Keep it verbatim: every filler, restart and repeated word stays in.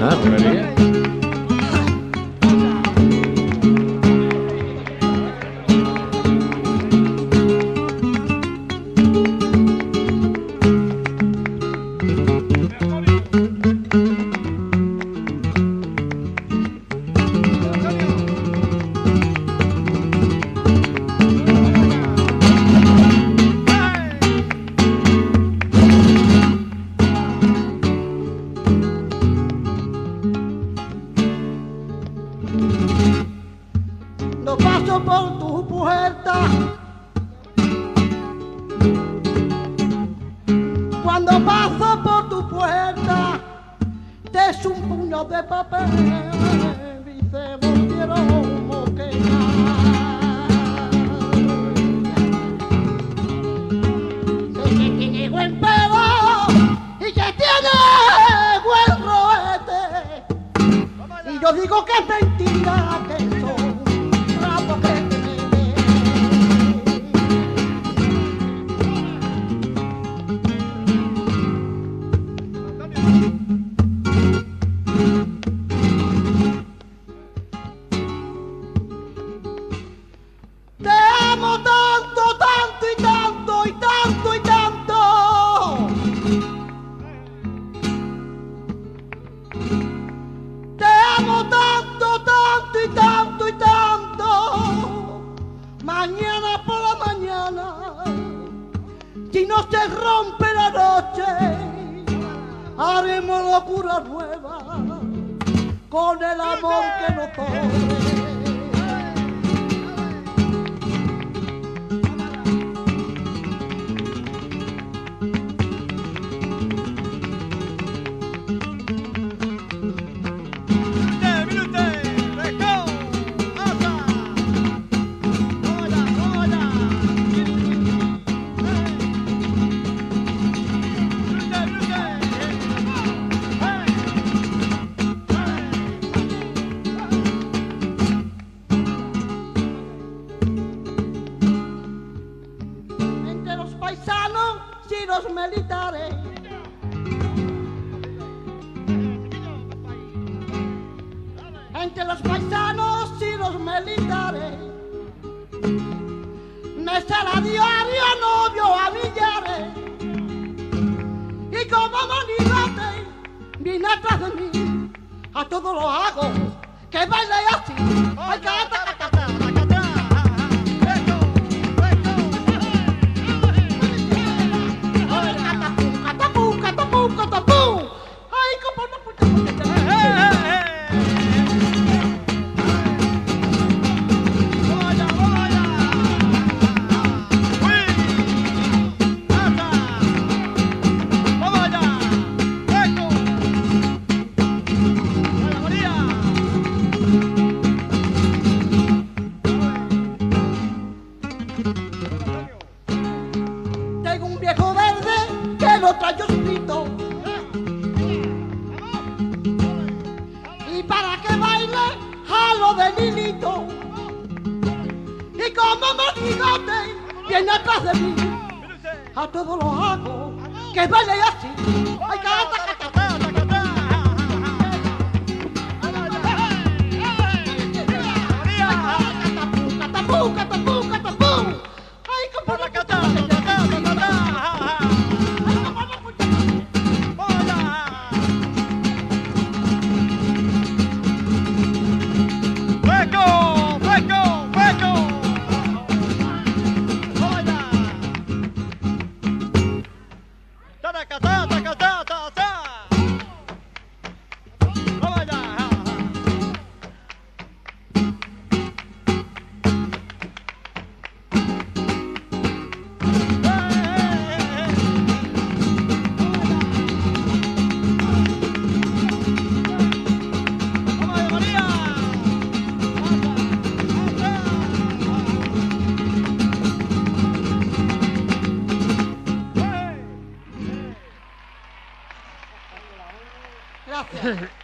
Ah, María. No paso por tu puerta cuando paso por tu puerta te es un puño de papel dice volvieron moqueña sé que tiene buen pelo y que tiene buen roete y yo digo que es mentira que son te amo tanto, tanto y tanto y tanto y tanto. Te amo tanto, tanto y tanto y tanto. Mañana por la mañana, si no se rompe la noche, haremos locura nueva con el amor que nos pone. Paisanos y los militares entre los paisanos y los militares me sale a diario novio a millares y como monigote viene atrás de mí a todos los hago que baile así ay, cata, cata, cata. Tengo un viejo verde que lo traigo escrito y para que baile jalo de Nilito y como monigote viene atrás de mí a todos los hago que baile así ay, cata, cata, cata. Gracias.